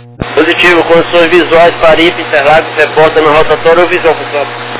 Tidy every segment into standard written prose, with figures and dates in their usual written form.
Positivo, condições visuais, Paripe, Interlagos, reporta no rotatório ou visão com campo.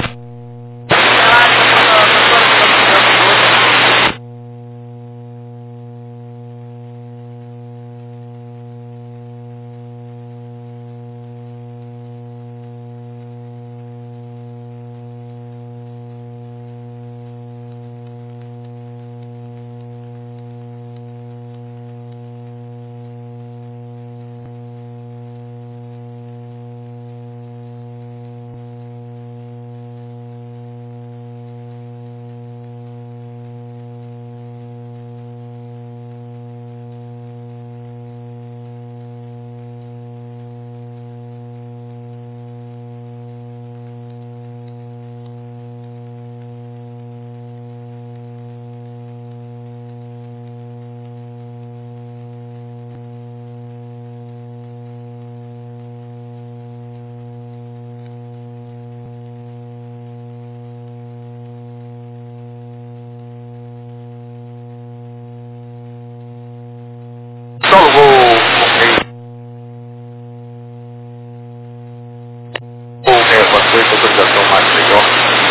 Autorização mais melhor.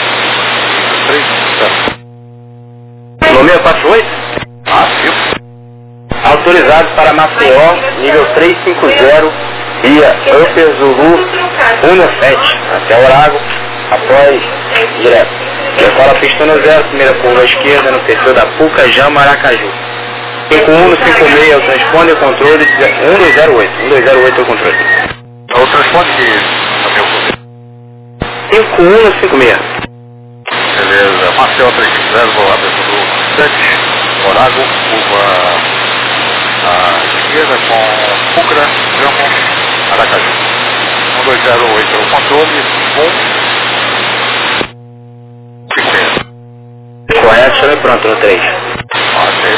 3, No 648? ativo. Autorizado para Maceió, nível 350, via Upper Zulu 17, até Orago, após direto. Decora a pista no 0, primeira curva à esquerda, no perfil da Puca, Jama, Aracaju. 51 no 56 é o transponder controle, 1208. 1208 é o controle. O transponder que é o poder. 51 no 56. Beleza. Maceió 350, vou lá dentro do 7. Orago, curva à esquerda com Pucra, Jama, Aracaju. 1208 é o controle. Correto, chame pronto no 3. Ok.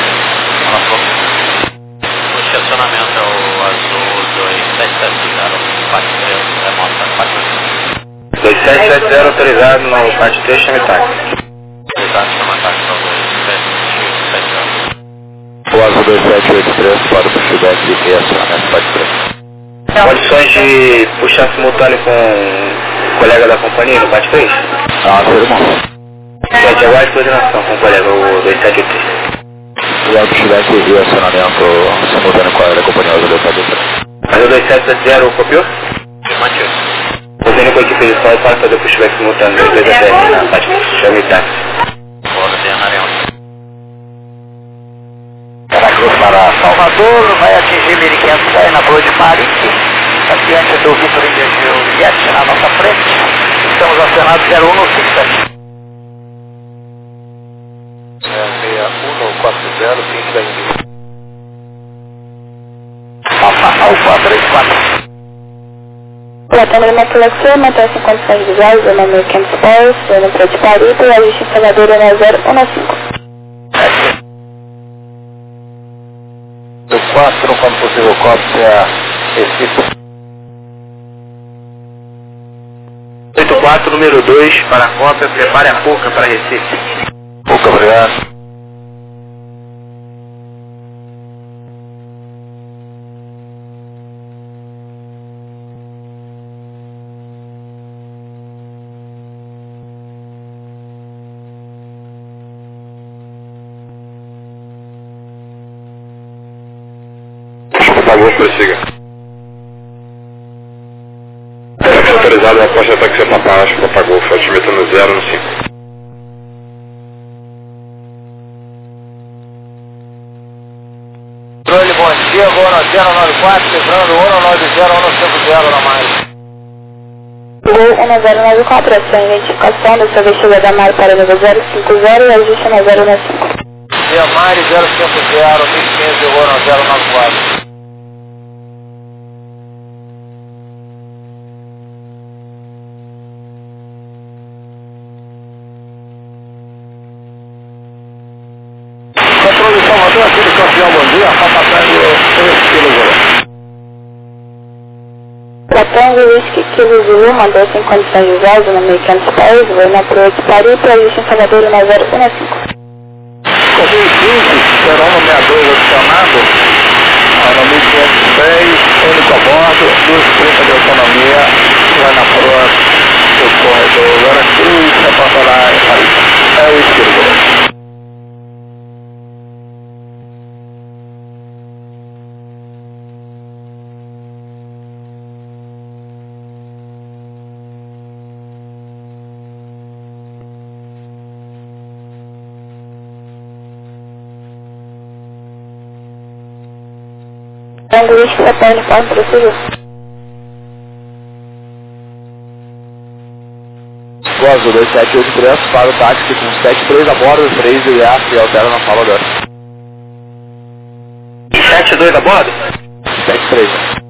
O estacionamento é o azul 2770, parte 3, remota, parte 2770 autorizado no parte 3, chame táxi. Exato, chama táxi para o 2770. O azul 2783 para o feedback e acionamento parte 3. Condições de puxar simultâneo com o colega da companhia no parte 3? Seu irmão. Gente, aguarde coordenação com o colega, o 2783. O auto feedback e acionamento simultâneo com a companhia azul 2783. Mas o 2770 copiou? Afirmativo. Usando com a equipe de sol para fazer o pushback simultâneo do 2ATR na parte 3, chame táxi. Ordenaremos. Cruz para Salvador, vai atingir 1500 pés na Boa de Marique, adiante do Vitor Indegeu Jet na nossa frente, estamos acionados 0157. 6140, fim da Índia. Alfa 34. Tratando de maculação, mantém-se em condições visuais, zona 1500 pés, zona para de Paripe, e ajuste em Salvador na 015. 4, quando possível, cópia Recife. 84, número 2, para a cópia, prepare a Puca para Recife. Pouco obrigado. Por favor, prossiga. Autorizado após a táxi para baixo, Papagol, altimetro no 0 no 5. Controle, bom dia, vou no 094, lembrando 190 na mais. Gol 1094, essa é a identificação da sua vestida da Mari para nível 050 e ajuste na 015. Dia Mari 050, 1015, vou no 094. Controle de Salvador, aqui do campeão, bom dia, está passando 3 kg. Tratando de Whisky Kilo Zulu, mandou-se em condições visuais, zona 1500 pés, vou na Proa de Paripe, ajuste em Salvador na 015. Correio 15, será nomeador adicionado, no 1510, único a bordo, Tango Whisky, Hotel Uniforme, prosseguir. Gozo 2783 para o táxi com 73 a bordo, 3 e e altera na sala dela. 72 a bordo? 73.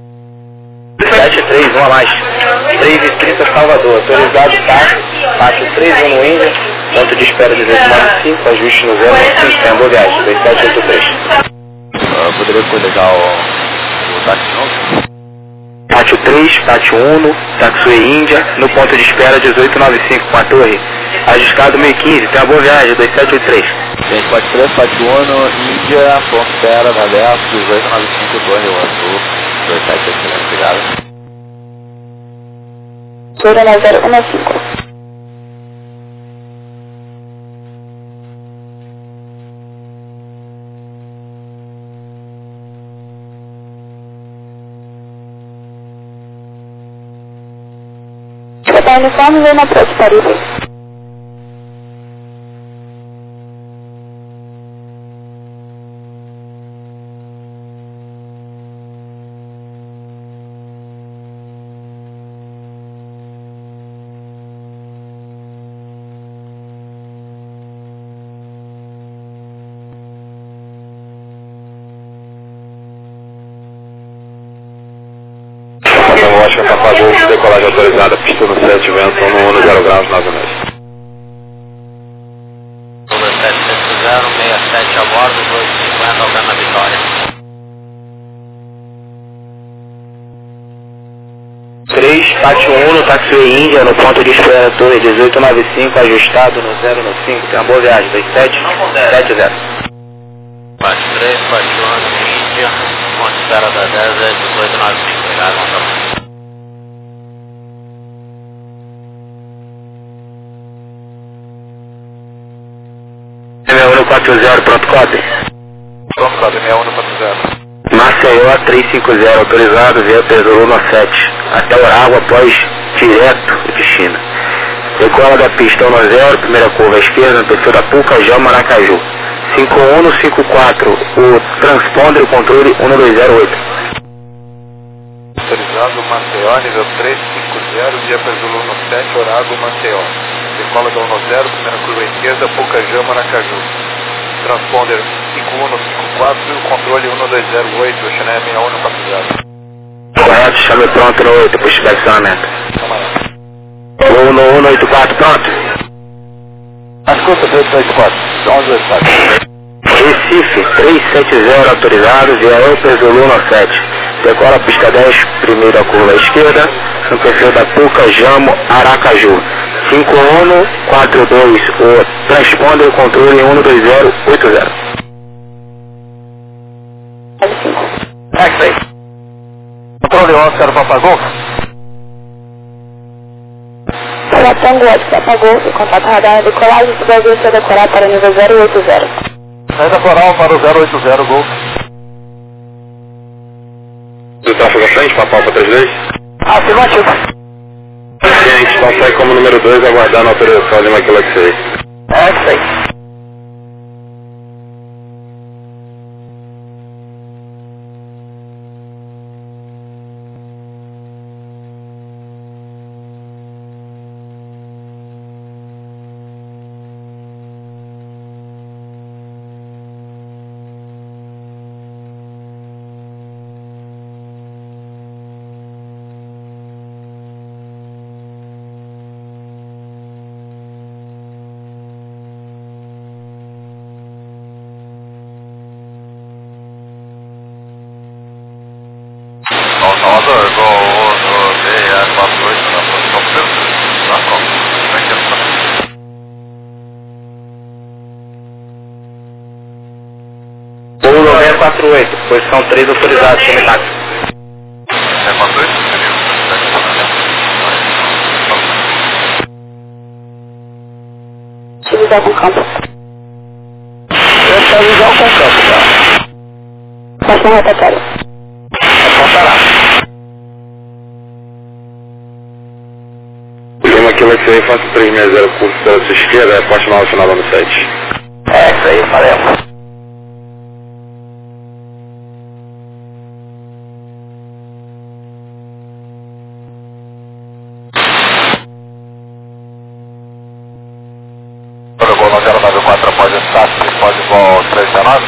73, 1 a mais. 3h30 Salvador. Autorizado táxi, pátio 3, 1 no Índia. Ponto de espera 1895, ajuste no 095, tem a boa viagem, 2783. Poderia colegar o táxi novo? Pátio 3, Pátio 1, Taxuê Índia, no ponto de espera 1895 com a torre. Ajustado 1015, tem a boa viagem, 2783. Gente, Pátio 3, Pátio 1, Índia, ponto de espera da Leste, 1895, torre Rio Azul, 2783, obrigado. Torre 9015. Hotel Uniforme, vem na Praia de Paris. Lógica Papagol, decolagem autorizada, pista no 7, vento no 0 graus, 9 meses. 770, 67 a bordo, 250 ao na Vitória. 3, Pátio 1, no Taxuê Índia, no ponto de espera torre 1895, ajustado no 095, tem a boa viagem, 2770. Pátio 3, Pátio 1, Índia, ponto de espera da 10 é 1895, obrigado, montão. M140, pronto, copy. Pronto, código 6140. Maceió 350, autorizado via Pesuru 97, até Orago após direto de China. Decola da pista 10, primeira curva à esquerda, no perfil da Pucajão, Maracaju. 5154, o transponder e controle 1208. Autorizado Maceió, nível 350, via Pesulu 7, Orago, Maceió. Decola da 10, primeira curva à esquerda, Pucajão, Maracaju. Transponder 5154 e o controle 1208, China 6140. Correto, chame pronto no 8, puxa de acionamento. Voo no 184, pronto? Escuta, 384, 1184. Recife 370, autorizado via Elper Zulu 97. Decola a pista 10, primeira curva à esquerda, no perfil da Puca, Jamo, Aracaju. 5142, o transponder e controle 12080. É isso aí. Controle Oscar Papagol. Olá, Tango Whisky, apagou o contato radar de decolagem, se Brasil se decorar para o nível 080. Saída coral para o 080, Golf. Do tráfego à frente, Papal para 32. Afirmativo. Ciente, então sai como número 2, aguardando a autorização de Michael X-Ray. É isso aí. Salvador, gol DE48 na posição 3, na Copa. Como é que é? Voo 948, posição 3, autorizado, chame táxi. É 48? Utilizar com campo. Essa visão com campo, tá? Próximo rotatório. Lima Kilo X-Ray, faça 360, curso pela sua esquerda, aposte mal final do 7. É isso aí, valeu. após o status, pode igual 319.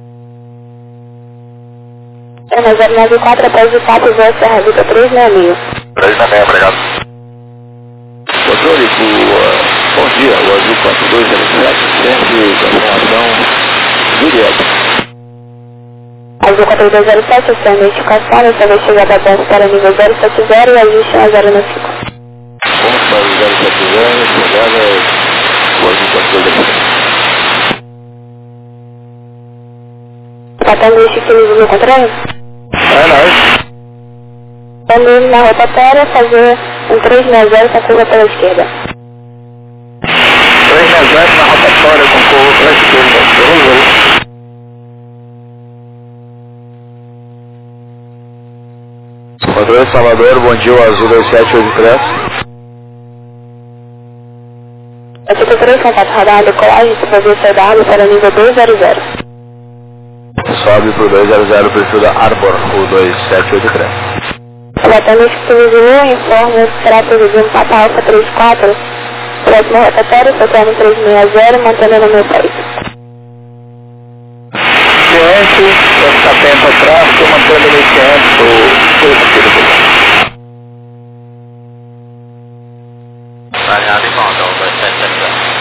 Ana 094 após o status, voz Serra Vita 366. 366, obrigado. Controle, bom dia, o Azul 4207, sempre confirmação Juliette. Azul 4207, essa é a identificação, dessa vez chegada a base para nível 070 e ajuste a 095. Vamos para o 070, chegada o Azul 4207. Patando este que no contrário? É nóis. Quando na rotatória, fazer um 360 com curva pela esquerda. 360 na rotatória com curva pela esquerda. Controle Salvador, bom dia, o Azul 2783. Essa cultura contato radar decolagem, se fazer saída para nível 200. Sobe pro 200, perfil da Arbor, o 2783. Relatando este que Zulu, informa que será produzido Papa Alfa 34, próximo rotatório, soprando 360, mantendo no meu país. Ciente, vai ficar tempo atrás, estou mantendo 1500 do circuito. Alinhado em conta, 2770.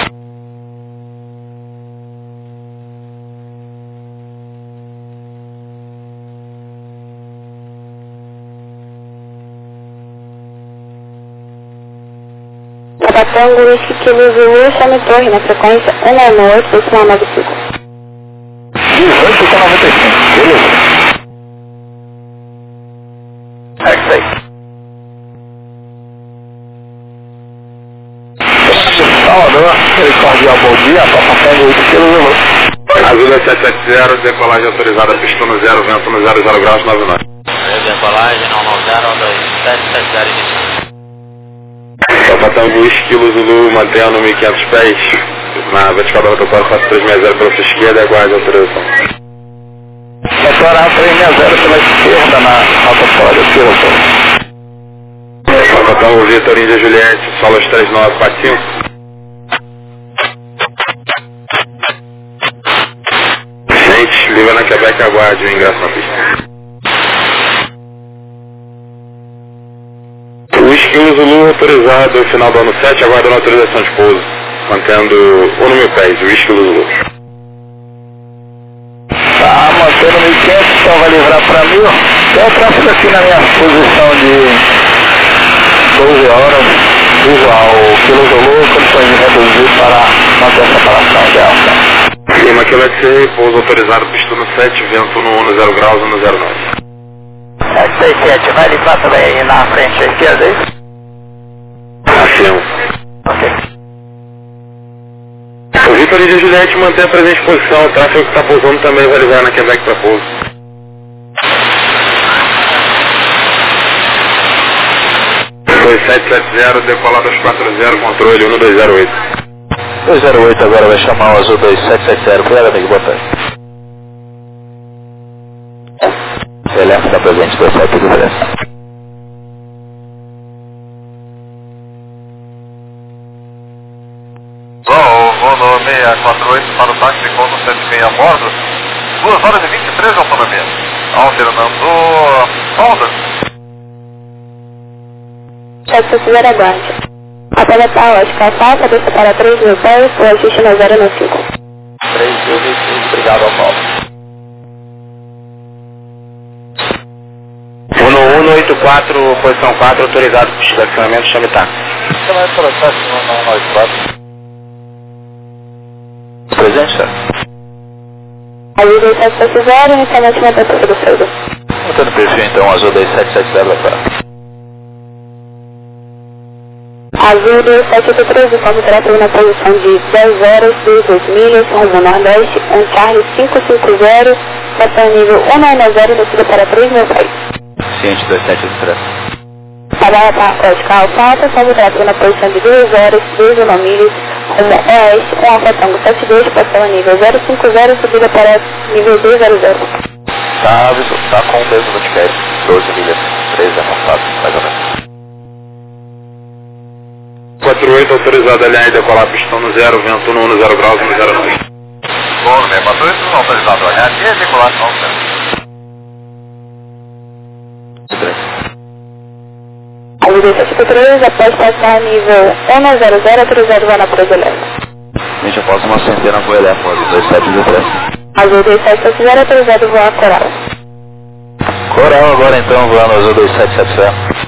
Tabatango, este que Zulu, chame torre na frequência 198, decimal 95. 18,95, beleza. É isso aí. Salvador, aquele cordial bom dia, só passando 8 kg. Azul 770, decolagem autorizada, pistão no 0, vento no 00 graus 99. Decolagem, não 90, 2770 inicial. Patando 2 kg Zulu, mantendo 1500 pés. Na vertical da rotatória 4360 pela sua esquerda e aguarde a autorização. Rotatória 360 pela esquerda na rotatória, diretor. Patando Vitor Índia Juliette, solos 3945. Gente, livre na Quebec, aguarde o ingresso na pista. 2 kg Zulu autorizado, final do ano 7, aguardando a autorização de pouso. Mantendo 1 pés, o Whisky Lulu. Tá, mantendo 1500, então vai livrar para 1000. Tem o tráfego aqui na minha posição de 12 horas, visual, quilo Zulu, condições de reduzir para manter a separação ideal. Clima Quebec, pouso autorizado, pista no 7, vento no 10 graus, 109. 767, vai livrar também aí na frente à esquerda, é isso? Afirmo. Ok. O Vitor Índia Juliette mantém a presente posição, o tráfego que está pousando também vai ligar na Quebec para pouso. Foi 770, decolado aos 40, controle 1208. 208 agora vai chamar o Azul 2770, obrigado amigo, boa tarde. Elefante da presente 2783. Voo no 648 para o táxi com 76 a bordo. 2 horas e 23 de autonomia. Alternando Honda. 770 aguarde. Apela para Oscar Alfa, desça para 3.000 pés, o ajuste na 095. 3.025, obrigado ao Paulo. 1184, posição 4, autorizado para estacionamento, chame táxi. Você vai para o táxi no 194. Presente, senhor? Azul 2770, inicialmente na tentativa do Freire. Botando perfil então, Azul 2770 vai para. Azul 2783, informa o tráfego na posição de 10 horas, 18 milhas, rumo nordeste, Charlie 550, botão nível 190, descida para 3.000 pés. Ciente 2783. Trabalha para Oscar Alfa, informa o tráfego na posição de 2 horas, 19 milhas, rumo oeste, com Alfa Tango 72, botão nível 050, subida para nível 200. Tá com o mesmo multicast, 12 milhas, 13 avançados, mais ou menos. 48 autorizado a LA e decolar pistão no 0, vento no 10 graus no 09. Bom, né? Passou isso não autorizado a LA e decolar não, Azul 273, após passar nível 100, autorizado voo na Proseleste. Gente, eu posso uma centena com o Elefo, Azul 2723. Azul 2770, autorizado voo a Coral. Coral agora então, voando Azul 2770.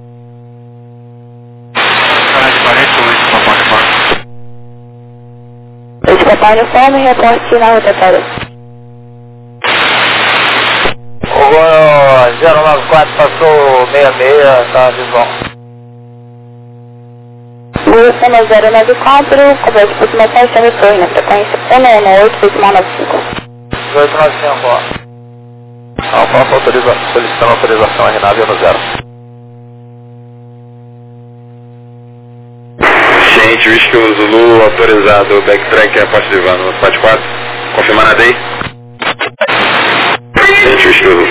Esse papai uniforme, reporte na rotatória. O voo 094 passou 66, tá visual. Voo 1094, coberto por uma taxa de torre na frequência 198, decimal 95. 1895, ó. Alfa solicitando autorização a Renave no 0. Ciente, Whisky Zulu autorizado, backtrack a parte de vano, 44. Confirma nada aí? Ciente, Whisky Zulu.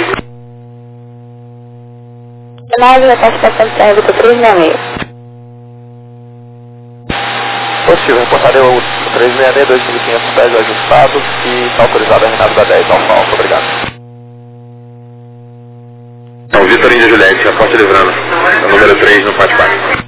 9, a participação de trânsito 366. Positivo, reportarei o 366, 2.500 pés ajustados e está autorizado a Renave da 10, Alfa, obrigado. Então, Vitor Índia Juliette, a porta livrando, o número 3 no 44.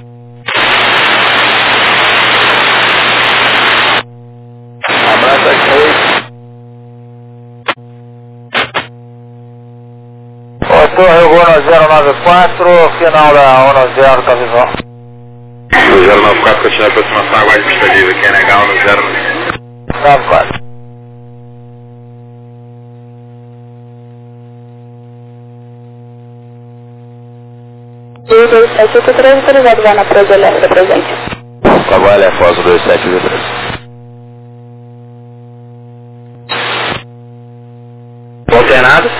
Torre Uno 094, final da 10 tá visual. O 094 continua a aproximação, aguarde pista livre, que é legal no 095. 94. Azul 2783, autorizado voo na Proseleste, presente. Agora Elefo, Azul 2723. Alternado.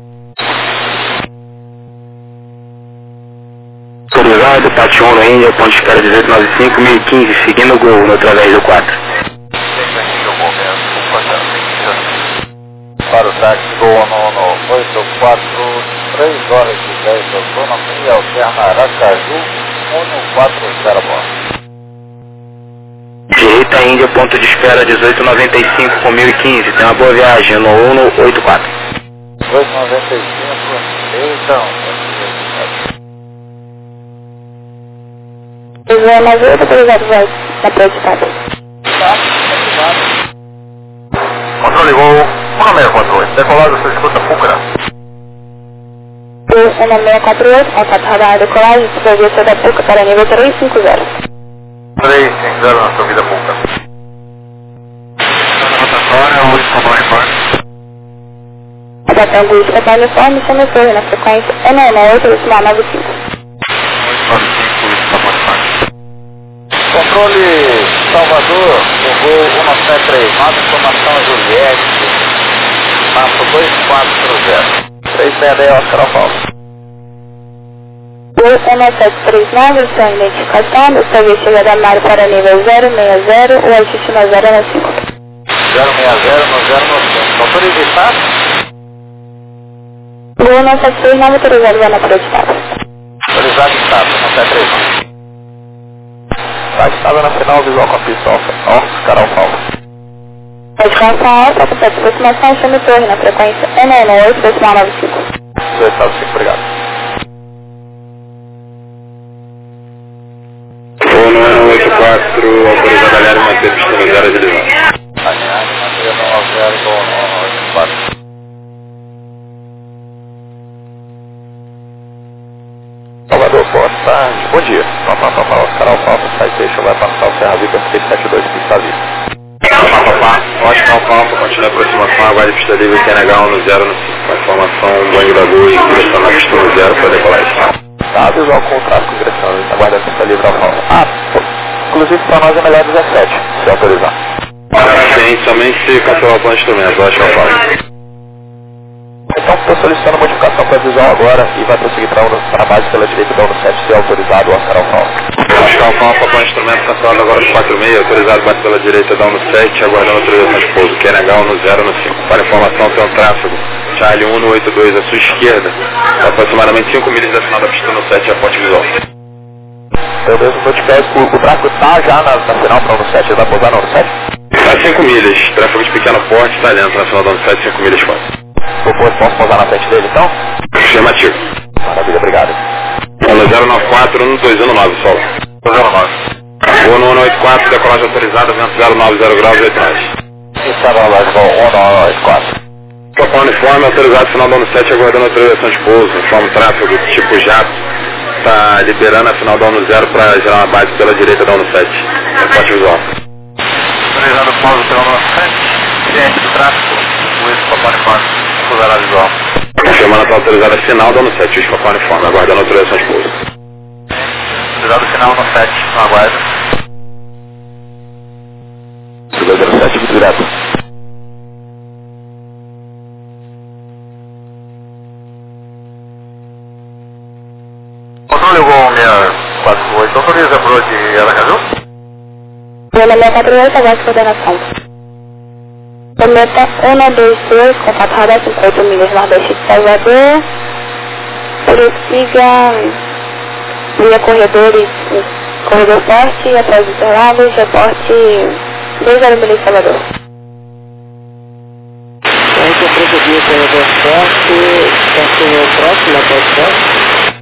Autorizado, Patiuno, Índia, ponto de espera 1895, 1015, seguindo o Gol, no através do 4. Para o táxi Gol no 84, 3 horas e 10 da zona meia, alterna Aracaju, 140 bom. Direita Índia, ponto de espera 1895 com 1015, tem uma boa viagem no 184. 295, então. Voo na Azul, autorizado voo na Proseleste. Controle Gol 1648, decolado, você escuta Pucra. Voo 1648, contato radar decolagem, supervia da PUCA para nível 350. 350 na subida Pucra. Rotatória, 8 comando embora. Abatendo o papai uniforme, chama torre na frequência 198, decimal 95. 895, comando embora. Controle Salvador, o Gol 1739, informação Juliette, passo 2430. 360 Oscar Alfa. Voo 1739, sua identificação, desta chegada Mário para nível 060, o ajuste no 095. 060 no 095. Autoriza espaço? Voo 1739, autorizado voo na Proseleste. Autorizado espaço, 1739. Tá estava na final, visual com a pista Oscar Alfa. Descanso alta, completa aproximação, chama torre na frequência 198, decimal 95. 295, obrigado. Voo no 184, autorizado a galera manter pista no 0 de livre. Aliás, manter no 0 no 84. Salvador, boa tarde, bom dia. Oscar Alfa, Citation, vai passar o Serra Vitor 372, pista livre. Oscar Alfa, continua a aproximação, aguarde pista livre, que é legal no 0 no 5. Com a informação, banho da Gol e direção na pista no 0 para decolagem. Tá, visual com o tráfego ingressando, aguarda a pista livre Alfa. Inclusive para nós é melhor 17, se autorizar. Sim, somente se cancelar o plano de instrumento, Oscar Alfa. Então estou solicitando modificação para a visual agora e vai prosseguir para a base pela direita da 17, se autorizado, Oscar Alfa. Oscar Alfa, com o instrumento cancelado agora no 46, autorizado bate pela direita da 17, aguardando autorização de pouso, que é legal no 0 no 5. Para informação, tem um tráfego Charlie 182 à sua esquerda, aproximadamente 5 milhas da final da pista no 7, a ponte visual. Beleza, o tráfego tá já na final para o 7, ele vai pousar no 7? Está 5 milhas, tráfego de pequeno porte, está dentro na final do 7, 5 milhas fora. Posso pousar na frente dele então? Afirmativo. Maravilha, obrigado. 1094, 1219, sol. 209. Voo no 184, decolagem autorizada, vento 090 graus, 8 nós. Instável Lodge 1984. Tocar uniforme, autorizado final do ano 7, aguardando autorização de pouso, informe tráfego tipo jato, está liberando a final do ano 0 para gerar uma base pela direita da ano 7. Reporte visual. Autorizado pouso pelo ano 7, ciente do tráfego, o isso para uniforme, pousará visual. Confirmando está autorizada a final do ano 7, o tocar uniforme, aguardando autorização de pouso. Autorizado final no 7, no aguardo. 207, muito grato. Controle voo 648, autoriza pro de Aracaju? Voo 648, aguarde coordenação. Cometa 122, contato radar 58 milhas nordeste de Salvador. Prossiga via corredor forte, após Interlagos, reporte 20 milhas de Salvador. A gente vai prosseguir o corredor forte, continua próximo após forte.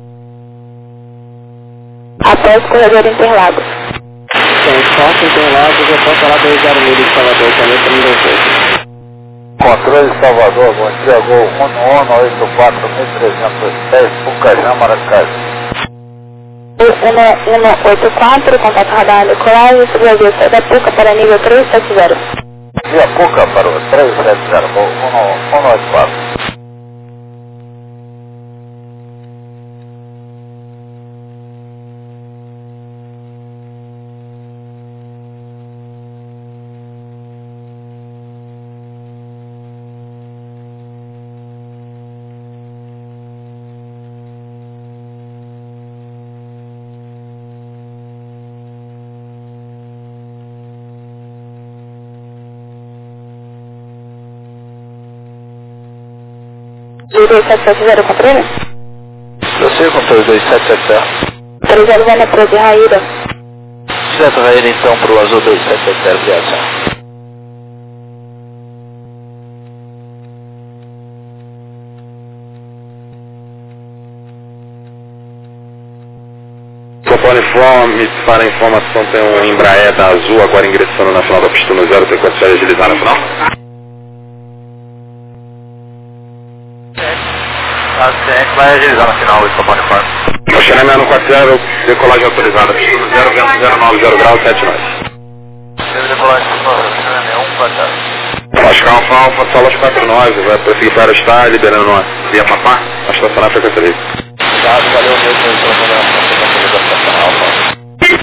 Após corredor Interlagos. Então, forte Interlagos, eu posso falar 20 milhas de Salvador também, para não dar Controle de Salvador, bom dia, gol 1184-1310, Pucajá, Maracaju. 184, contato radar decolagem, sobre a via da Puca para nível 370. Via Puca para o 370, gol 184. E 2770 controle? Eu sei, controle 2770. 30 vai na Pro de Raíra. Certo, vai ele então para o azul 2770, obrigado, senhor. Uniforme, para informação, tem um Embraer da Azul agora ingressando na final da pista no 0, tem quanto vai agilizar na final? A ciente vai agilizar na final, isso para uniforme. Oceanemia no 40, decolagem autorizada, pista no 0, vento 090 graus, 7 nós. Teve decolagem no 140. Oscar Alfa, Solas 49, vai prosseguir para o estar, liberando uma via Papá, a estacionar a frequência dele. Obrigado, valeu mesmo pela coordenação da estação Alfa.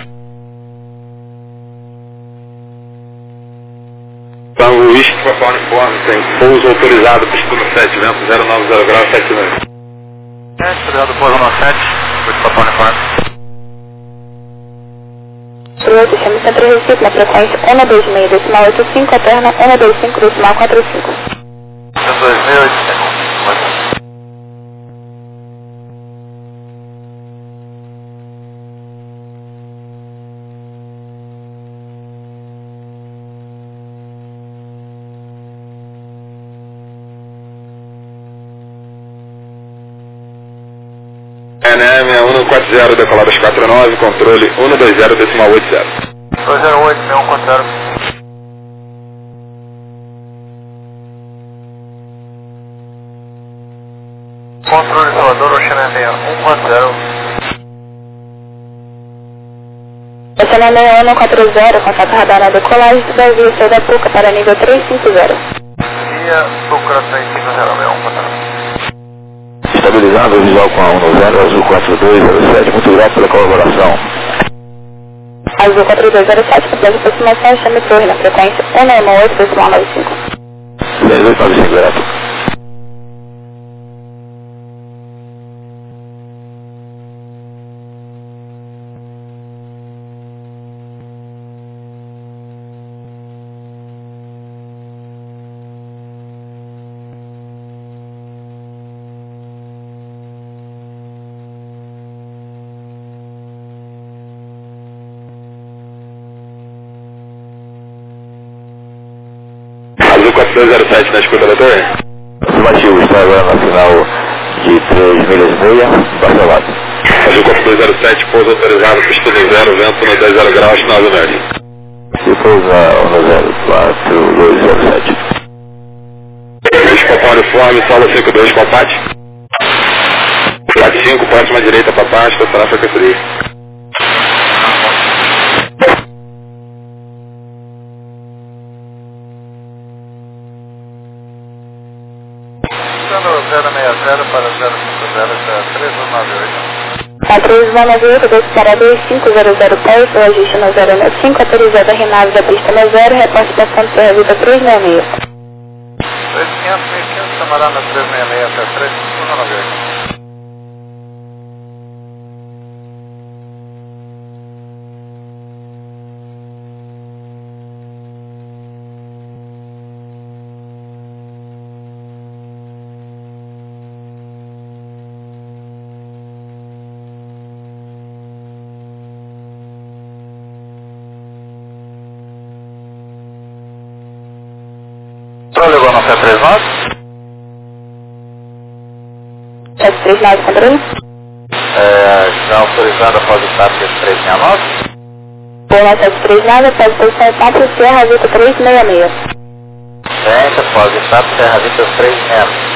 Então, o Whisky Papá Uniforme tem pouso autorizado, pista no 7, vento 090 graus, 7 nós. Autorizado pouso no 7, isso para uniforme. Piloto, chame Centro Recife na frequência 126, decimal 85, alterna 125, decimal 45. 2.800. ENM 140, decoladas 49, controle 120, decimal 80. 208, 6140. Controle Salvador, Oceanemia 140. Oceanemia 140, contato radar na decolagem, sobre a via da Puca para nível 350. Via Pucra 350, Estabilizado, visual com a 190, azul 4207, muito grato pela colaboração. Azul 4207, completa aproximação, chame Torre na frequência 118, decimal 95. 6895, grato. 207 na escuta da torre. Afirmativo, está agora na final de 3 milhas e meia, Barcelona. Azul Corpo 207, pouso autorizado, pista 0, vento no 10 graus, 9 norte. Se pousa 104-207. Papá uniforme, solo 52, Papate. 45, próxima direita, Papate, estacionar frequência. Sendo 060 para 050, está 3198. A 3198, 2 para 2, 500 pés, o ajuste no 095, autorizado a renave da pista no 0, reporte da Santa Rita 366. 3500, 1500, camarada 366 até 3198. Levou no 739? 739, controle? Já autorizado após o status 369? Pula 739, após posição 4, Serra Vita 366. Frente após o status Serra Vita 366.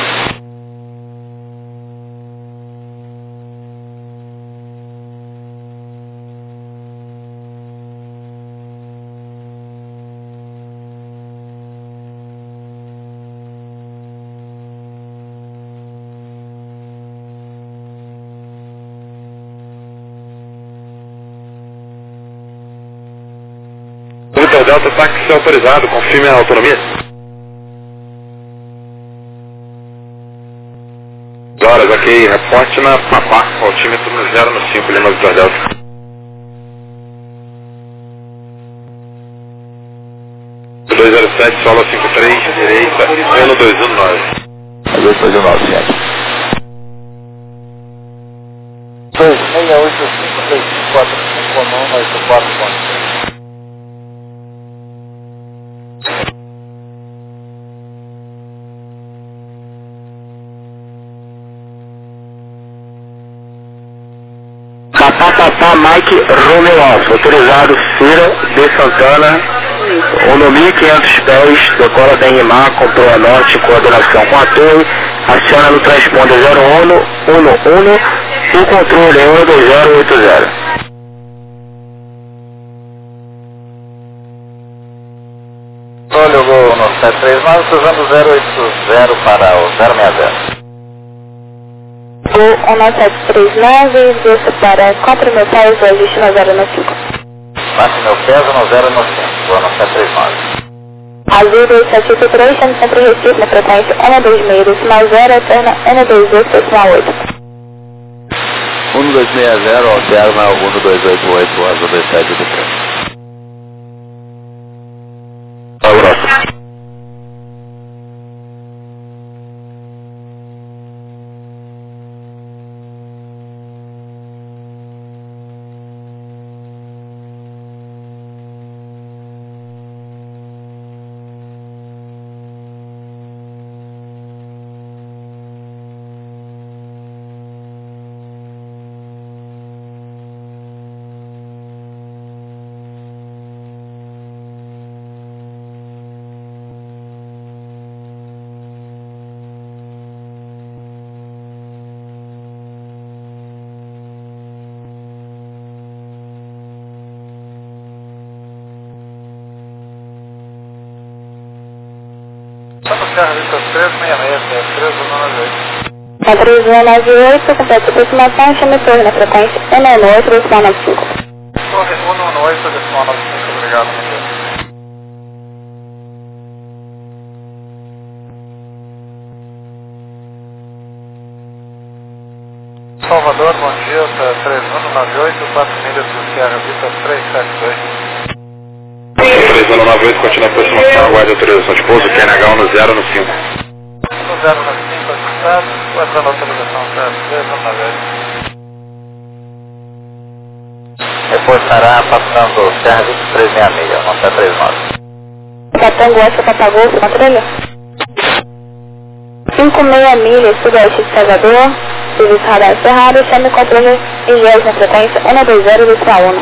Vitor Delta, táxi autorizado, confirme a autonomia. Horas, ok, reporte na Papá, altímetro no 0 no 5, Lima Vitor Delta. O 207, solo 53, direita, ano 219. 219, gente. 2685-354-5-9-84-4. Papá Mike Romeo Alfa, autorizado Cira de Santana, 1.500 pés, decola da RMA, controla norte, coordenação com a torre, aciona no transponder 0111, o controle é 12080. Levou no 739, cruzando 080 para o 060. O 1739, desce para 4.000 pés, o ajuste no 095. Bate meu peso no 095, vou no 739. Azul 273, sendo sempre Recife, na frequência 126, decimal 0, alterna 128, decimal 8. 1260, alterna 1288, azul 2783. Abraço. Serra Vita 366, 3198. A 3198, completa a aproximação, chame torre na frequência 198, decimal 95. Torre 118, decimal 95, obrigado, meu Deus. Salvador, bom dia, 3198, 4 milhas do Serra Vita 372. 3198, continua a aproximação, aguarde a autorização de pouso, QNH no 0 no 5. No 0 no 5, assustado, guardando a autorização, certo, 3 no 9. Reportará passando Serra Vita 366, nota 39. Tango Oscar Papagol, controle. 56 milhas, sudoeste de Salvador, serviço radar encerrado, chame controle IGES na frequência 120,1.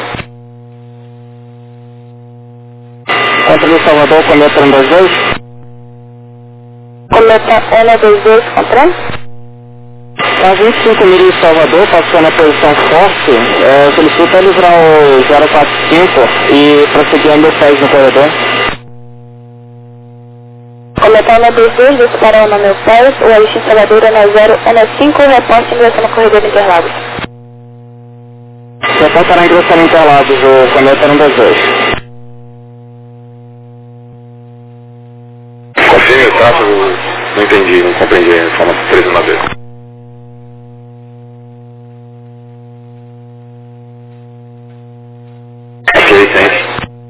Controle Salvador, Cometa 122. Cometa 122, controle. A 25 milhas de Salvador, passando a posição forte, solicita livrar o 045 e prosseguir a 1000 pés no corredor. Cometa 122, disparou no 1000 pés, o AIX em Salvador na 015, reporte ingressando no corredor de Interlagos. Reportará ingressar em Interlagos, o Cometa 122. Confirme o tráfego, não entendi, não compreendi a informação 3 uma vez. Ok, gente.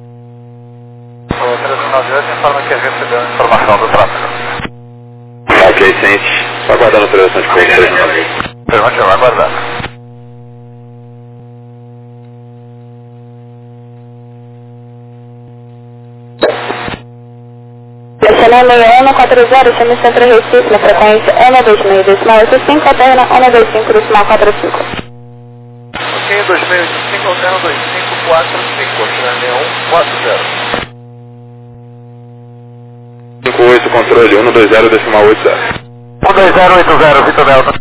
O 398 informa que recebeu a informação do tráfego. Ok, gente. Só aguardando a autorização de corpo 3 uma vez. Pergunte, vai aguardar. Direcional 6140, chame Centro Recife na frequência 126,85, alterna 125, decimal 45. Ok, 2085, alterno 2545, chame 6140. 58, controle 120, decimal 80. 12080, Vitor Delta.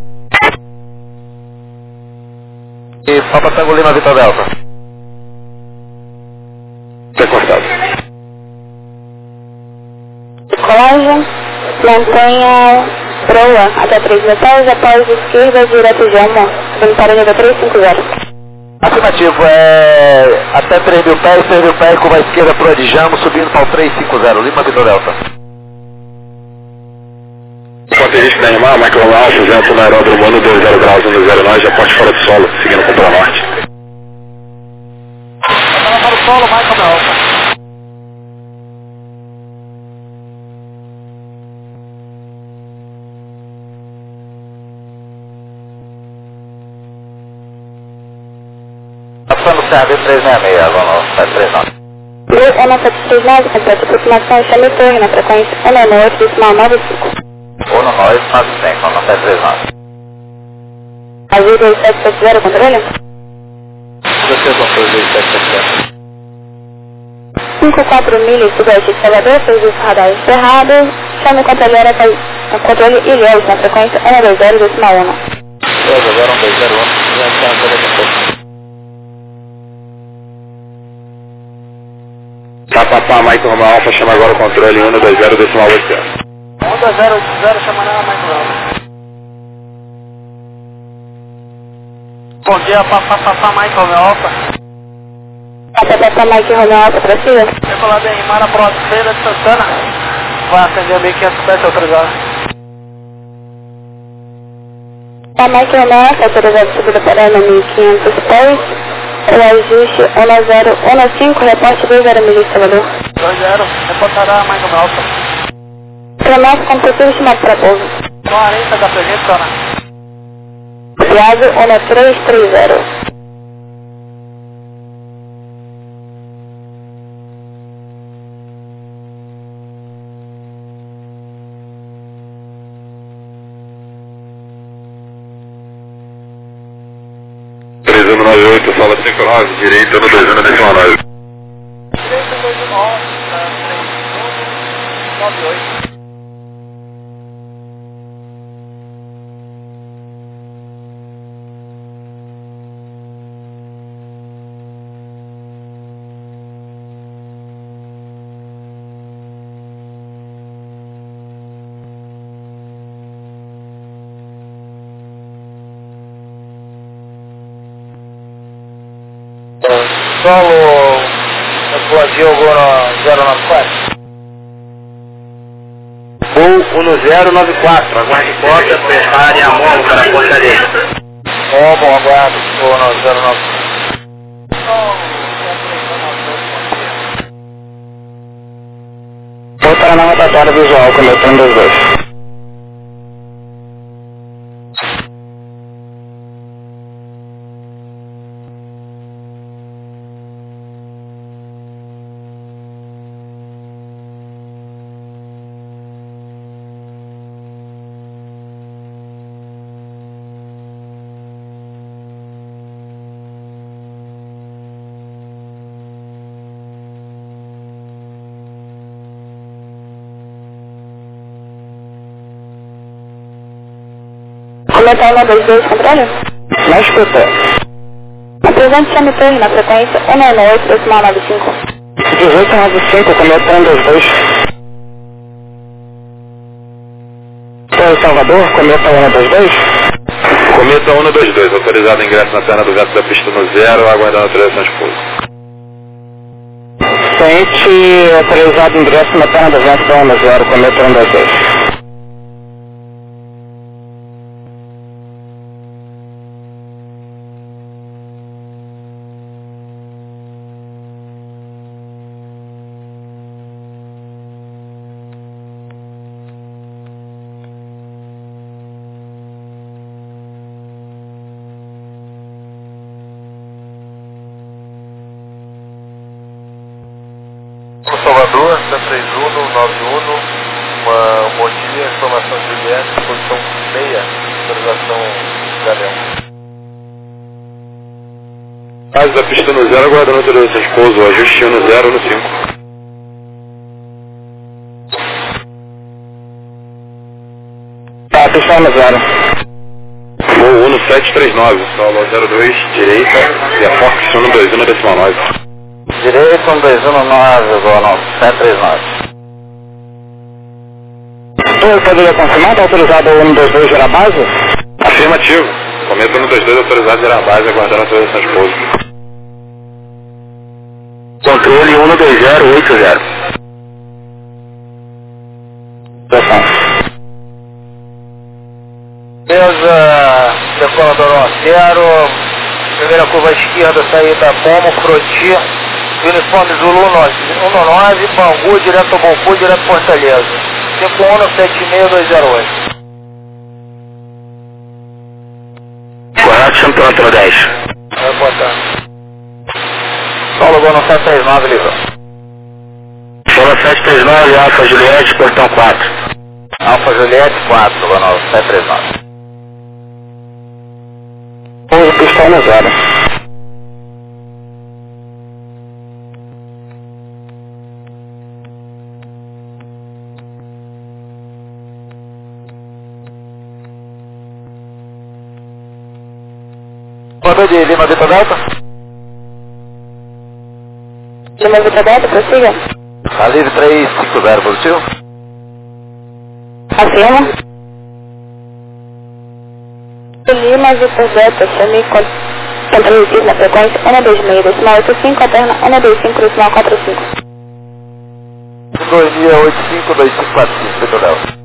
E Papa Tango Lima, Vitor Delta. Tá cortado. Colagem, mantenha proa até 3 metros, após esquerda, direto Jama, vem para o nível 350. Afirmativo, até 3.000 pés, curva à esquerda proa de Jamo, subindo para o 350, Lima, Vitor Delta. Ponterisco da animal, Michael Alfa, vento no aeródromo 120 graus, 109, já pode fora do solo, seguindo com o norte. Para o solo, Michael Alfa. Passando o CAB 366, vamos, 739. Blue 1739, completa aproximação, chame torre na frequência 198, decimal 95. 199, vamos, 739. Azul 2770, controle? Você controle 2770. 54 milhas, sudoeste de Salvador, serviço radar encerrado, chame controle IGES na frequência 120, decimal 1. Agora 120, já está a Papapá, Michael Alfa, chama agora o controle 120, decimal 80. 12080, chamará a Michael Alfa. Bom dia, Papapá, Michael Alfa. Papapá, Michael Alfa, para cima. Decolado em Mara Pro Feira de Santana. Vai atender a 1507 autorizado. A Michael Alfa, autorizado subida para 1500 pés. O ajuste 1015, reporte 20 milhas, Salvador. 20, reportará a Michael Alfa. Promessa com perfil estimado para pouso. 40 da presente, Sona. Viado 1330. Sala 59, direita no 219. Direita 219, 98. Solo Brasil agora 094. Voo 1094, aguarde porta, prepare a mão para a portaria. Como aguardo, voo 094. Voltar na rotatória visual, conectando os dois. Cometa 122, controle? Na escuta. Apresente chame torre na frequência 198, decimal 95. 1895, cometa 122. Torre Salvador, cometa 122. Cometa 122, autorizado ingresso na perna do vento da pista no 0, aguardando a autorização de pouso. Ciente, autorizado ingresso na perna do vento da 1 cometa 122. Salvador, 73191, bom dia, informação de Juliette, posição 6, autorização Galeão. Base da pista no 0, aguardando a autorização de pouso, ajuste no 0 no 5. Tá, pista no 0. Voo 1739, solo 02, direita, e a Fox 121, decimal 9. Direito 121, voo 739. Poderia confirmar, está autorizado o 122 gerar base? Afirmativo. Cometa 122 autorizado gerar base, aguardando a autorização de pouso. Controle 12080. Beleza, decolador 0, primeira curva à esquerda, saída Pomo, Froti, uniforme Zulu 19, Bangu, direto ao Bangu, direto Fortaleza, 5176-208. Correto, chame pronto 10. Vai botar. Paulo Bono 739, livrou. Solo 739, Alfa Juliette, portão 4. Alfa Juliette 4, Bono 739. Pouso pistão no 0. Mandou de Lima Vita Delta? Lima Vita Delta, prossiga. A livre 350, positivo? Afirma. Lima Vita Delta, chame controle na frequência 126, decimal 85, alterna 125, decimal 45. 2685-2545, Vita Delta.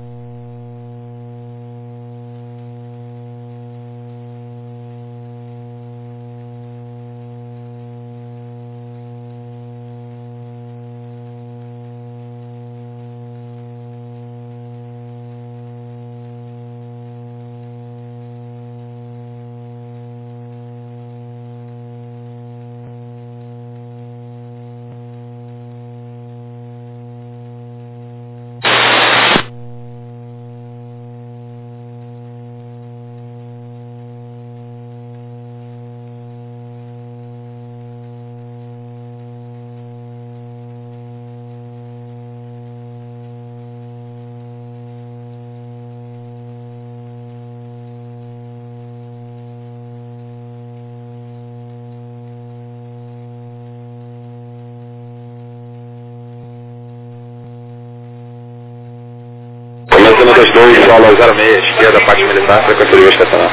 Cometa 122, solo 06, esquerda, parte militar, frequência de voo estacional.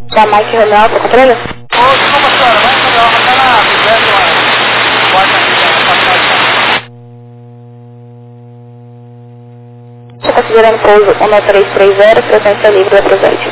Da Mike Renault, para controle? Desculpa, senhora, vai fazer uma tá na Bigério, pode Você está considerando pouso 1330, frequência livre, aproveite.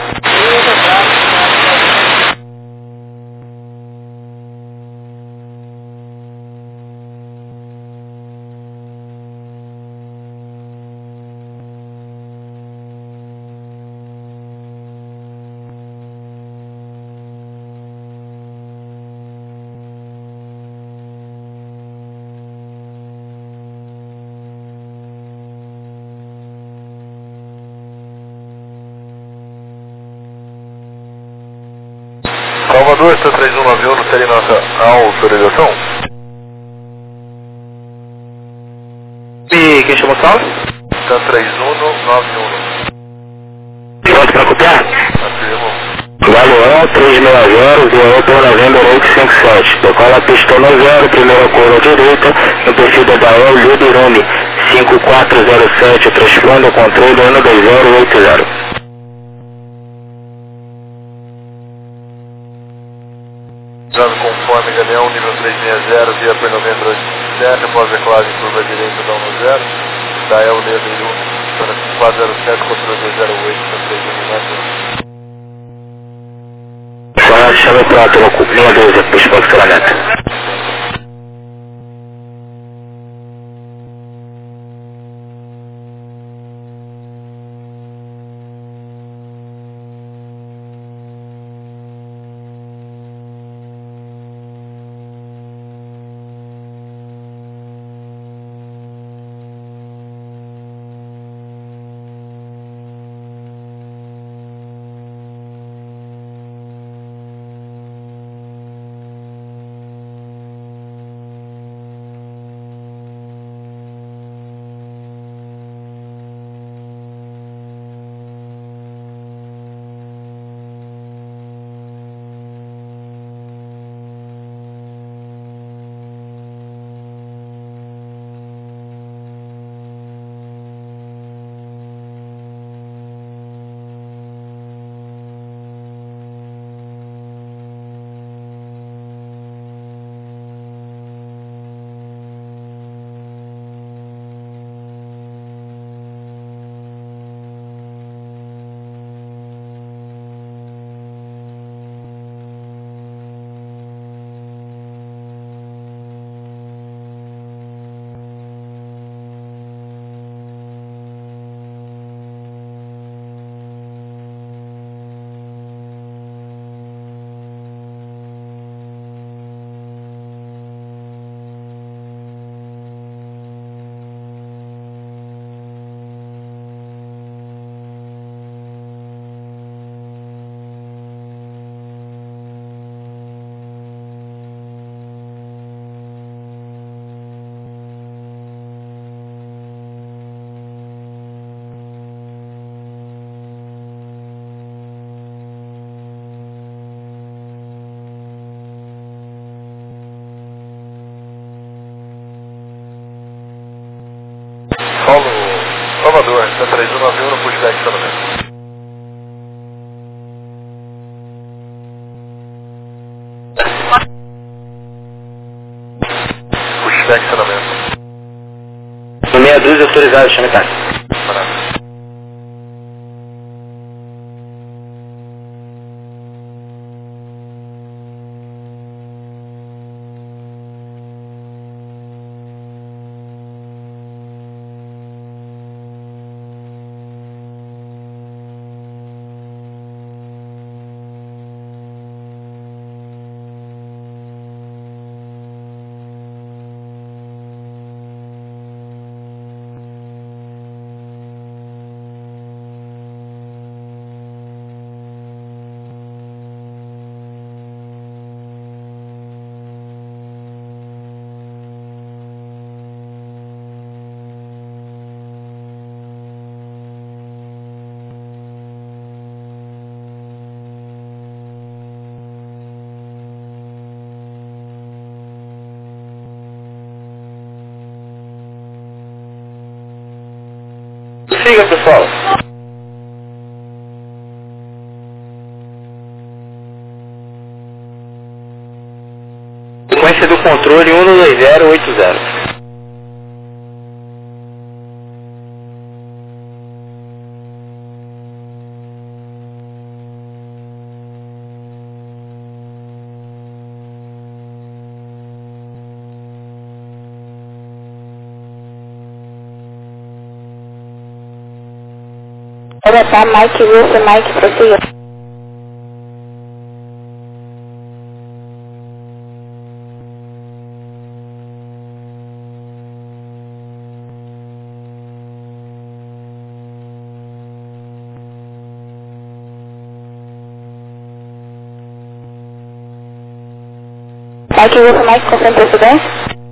Salvador, está 3191, não seria nossa autorização? E quem chamou o salve? Está 3191. Pronto para copiar? Afirmo. Galeão 360, via Opel November 857. Decola pista no 0, primeira curva direita, no perfil da Dael Libirume 5407, transpondo o controle 12080. Conforme Galeão, nível 360, via P90 87, após a classe curva direita da 10, Dael Libirume 407, controle 208, Só chame pronto, linha 12, pista de funcionamento. Salvador, está 3191 no pushback estacionamento. Pushback estacionamento. No meia dúzia autorizado, chame táxi. Maravilha. Siga, pessoal. frequência do controle 12080. Pode botar Mike Wilson, Mike, prossiga. Mike Wilson, Mike, confirma precedência?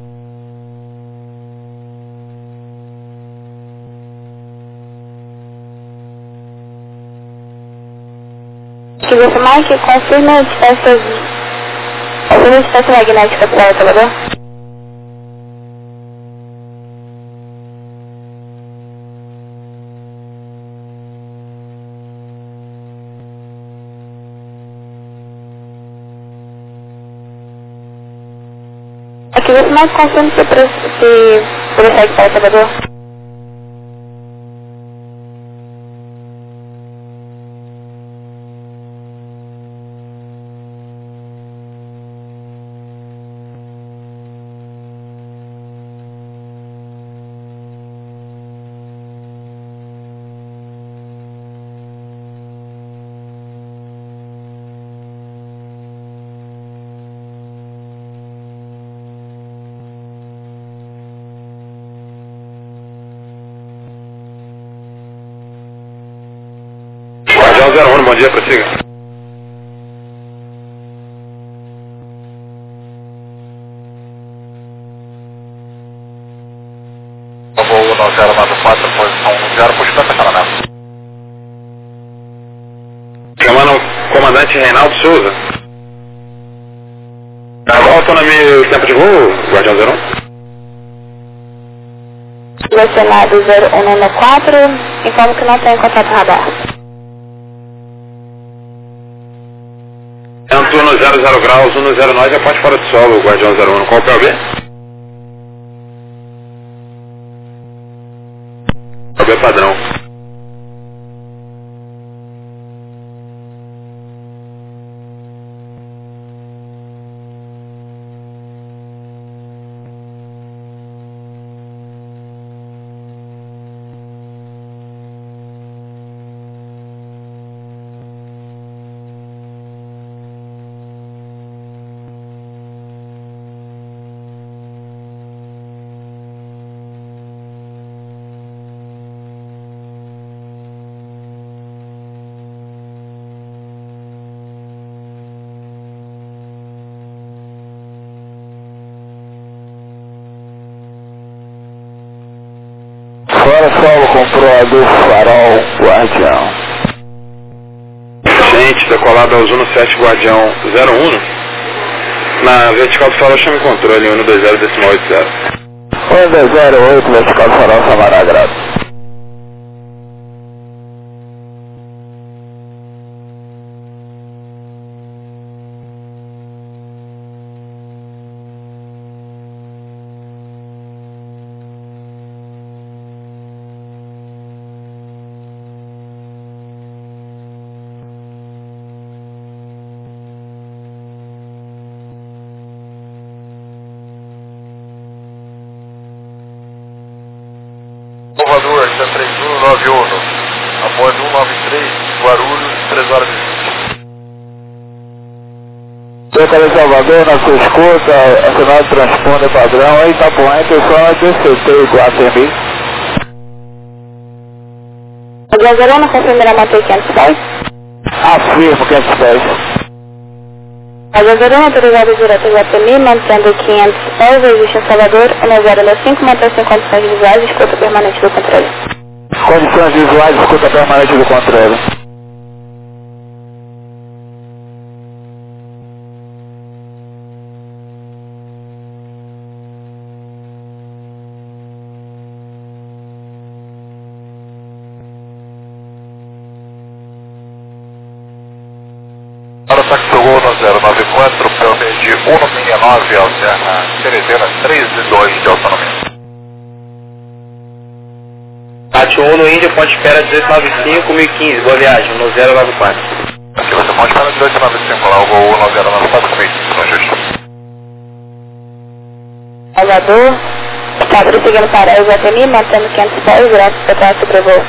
Mike Wilson, Mike, confirma a distância magnética para o elevador. Mike Wilson, Mike, confirma se prossegue para o elevador. Guardião 01, bom dia, prossiga. Voo 9094, posição 0, puxa para Canadá. Chamando o comandante Reinaldo Souza. Qual a autonomia e o tempo de voo, Guardião 01? Selecionado 0194, informo que não tem contato radar. É um turno 00 graus, 109, a parte fora do solo, Guardião 01. Qual é o POB? POB padrão. Fora solo comprovador farol Guardião. Gente, decolado ao Zuno 7 Guardião 01. Na vertical do farol chama controle 120.80. 108, vertical do farol Samaragrado. Salvador, está 3191, após 193, Guarulhos, 3 horas e 20. Cerca de Salvador, na sua escuta, assinado transponder padrão, aí Itapuã, intenção é DCT igual a TMI. Guardião 01, não confirmará manter 510? Afirmo 510. Guardião 01, autorizado direto do APMI, mantendo 510, existe em Salvador, 1065, mantém-se em condições visuais e escuta permanente do controle. Condições visuais, escuta permanente do controle. táxi do Gol 1094, Pelmed 169, alterna Teresina 13-2 de autonomia. Pátio 1 no Índia, ponte espera 1895, 1015, boa viagem, 1094. Aqui você pode estar no 1895, lá o Gol 1094, 1015, no justo. Salvador, está prosseguindo para a Exatemi, mantendo 500 pés, direto para trás sobre o voo.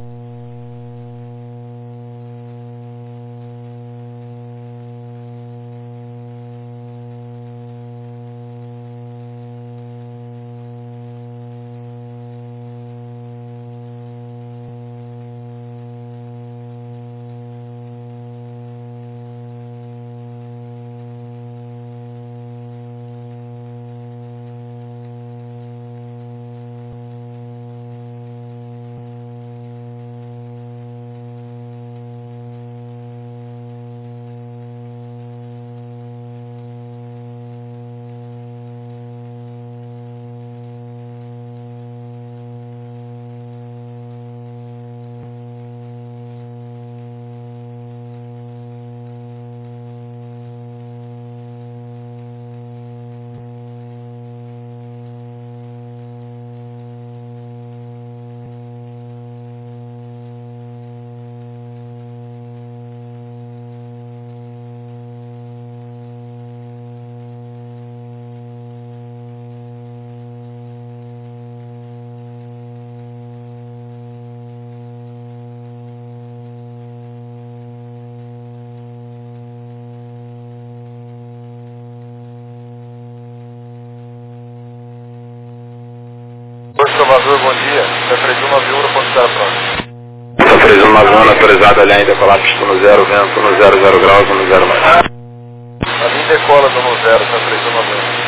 Salvador, bom dia. Está 3191 no ponto 0 próximo. Está 3191, autorizado ali ainda falar pista no 0, vento no 00 graus, no 0 mais. A linha decola do 0, está 3191.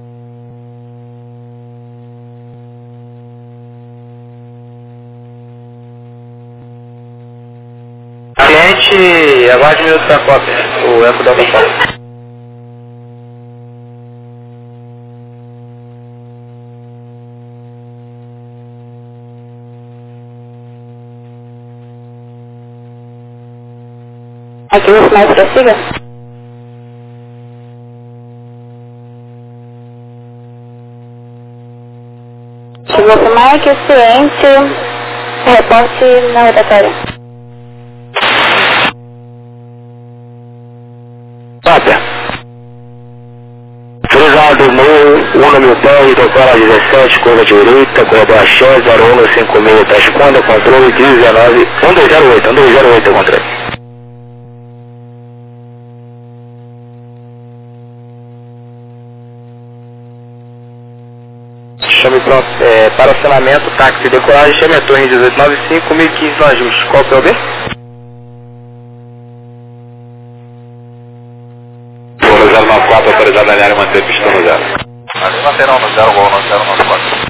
Cliente, aguarde um minuto para a cópia, o eco da vontade. Aqui você mais prossiga. Chegou para Mike, ciente, reporte na rotatória. Cópia. Cruzado Morro, 1 mil pés, decola 17, curva direita, corredor Axé, 0156, tá esconda, controle 19, 1208, controle. Chame pronto, para acionamento, táxi, decolagem, chame a torre 1895, 1015 no ajuste. Qual que é o B? Voo 094, autorizado na área, manter pista no 0. Ali lateral no 0, Gol 1094.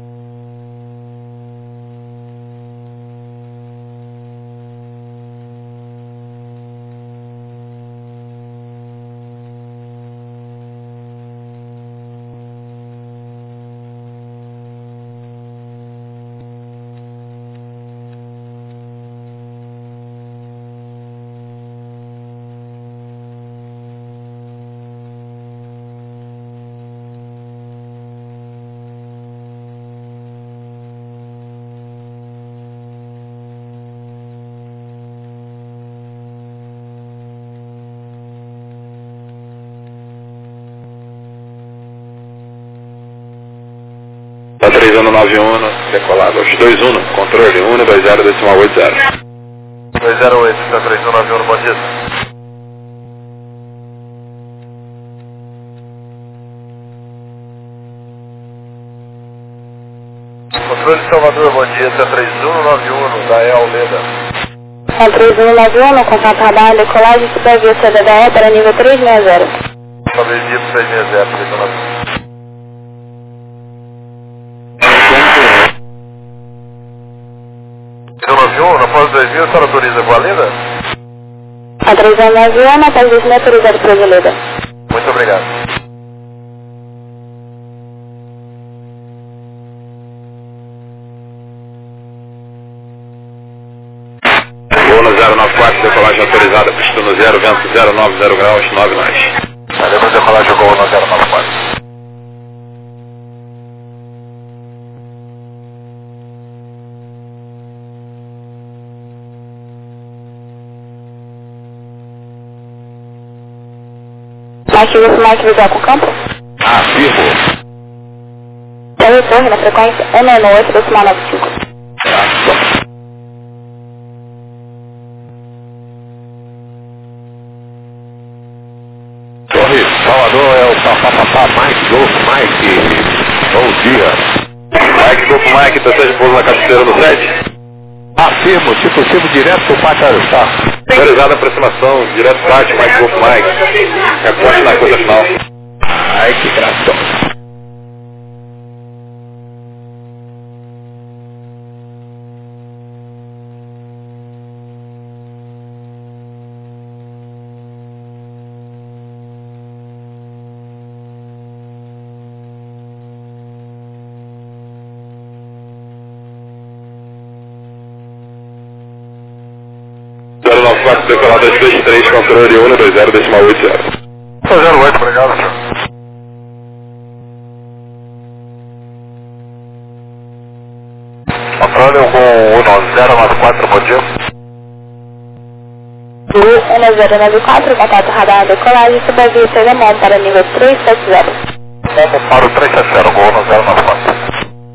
Tá 3191, decolado. 21, controle 120 decimal 80. 208, está 3191, bom dia. Controle de Salvador, bom dia, está 3191, da EL Leda. É 3191, contato radar, decolagem, supervia CDDE para nível 360. Talvez dia para 360, 3191. 3191, na pós 2000, a senhora autoriza com a Leda? A 3191, após 2000, autorizado para a Leda. Muito obrigado. Voo no 094. 4, decolagem autorizada, pista no 0, vento 090 graus, 9 nós. Faremos decolagem voo no 094. Mike, você Mike visual com campo? Afirmo. Torre na frequência 198,95. Torre, Salvador é o papapá Mike, Golf Mike. Bom dia. Mike, Golf Mike, estação de pouso na cabeceira do 7. Afirmo, se possível, direto pro Pátio Aerostar. Autorizada aproximação, direto Pátio, Mike, Golf Mike. Reporte na coisa final. Ai, que graça. Decolada 23, controle 120,80. 08, obrigado, senhor. Controle com 1094, bom dia. 1094, contato radar decolagem, subaviso alemão para nível 370. Vamos para o 370, gol no 094.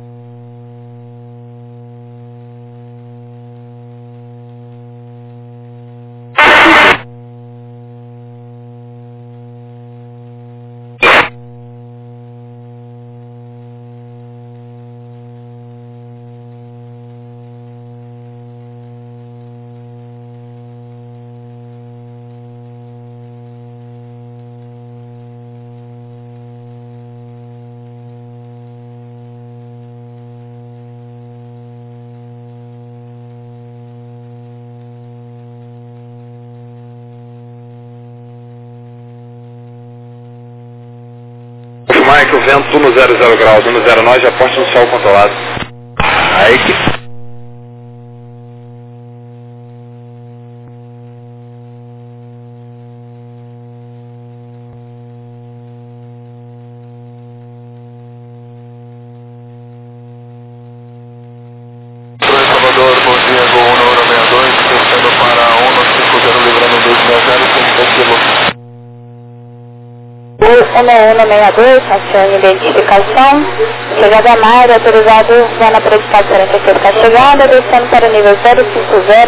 Mike, o vento 100 graus, 109, já posta no sol controlado. Aí que... Salvador, bom dia, Gol 162, descendo para 150, livrando 260, 110 km. 1162, acione identificação, chegada a Maia, autorizado zona predicatória para certificar chegada, descendo para nível 050.